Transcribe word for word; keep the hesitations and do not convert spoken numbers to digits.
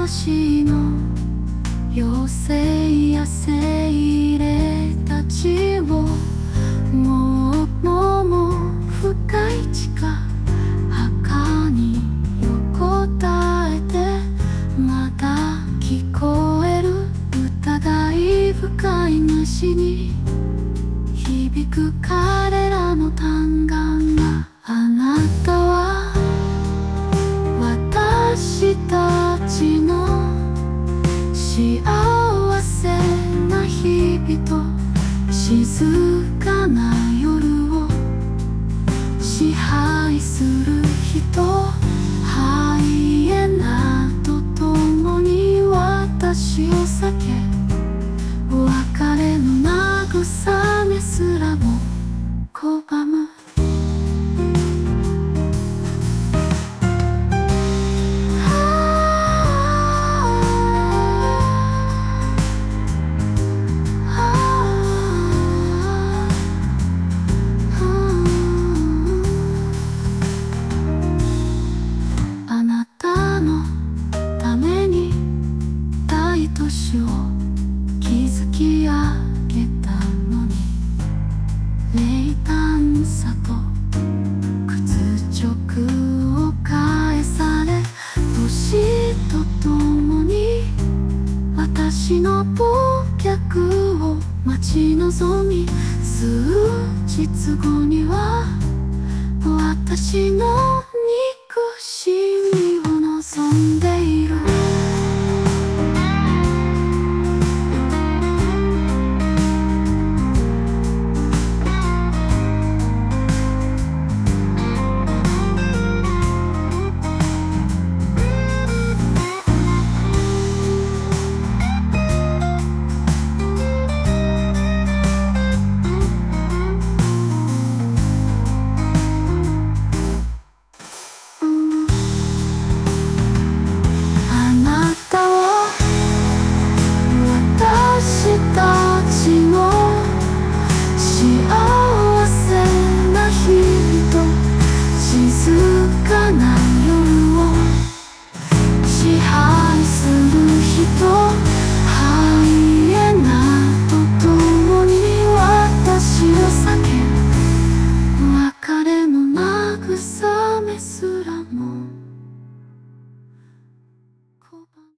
星の妖精や精霊たちをもうのも深い地下墓に横たえてまだ聞こえる疑い深い虫に響く彼らの嘆願があなたは私たちの幸せな日々と静かな夜を支配する人ハイエナと共に私を避け別れの慰めすらも拒む年を築き上げたのに冷淡さと屈辱を返され年とともに私の忘却を待ち望み数日後には私の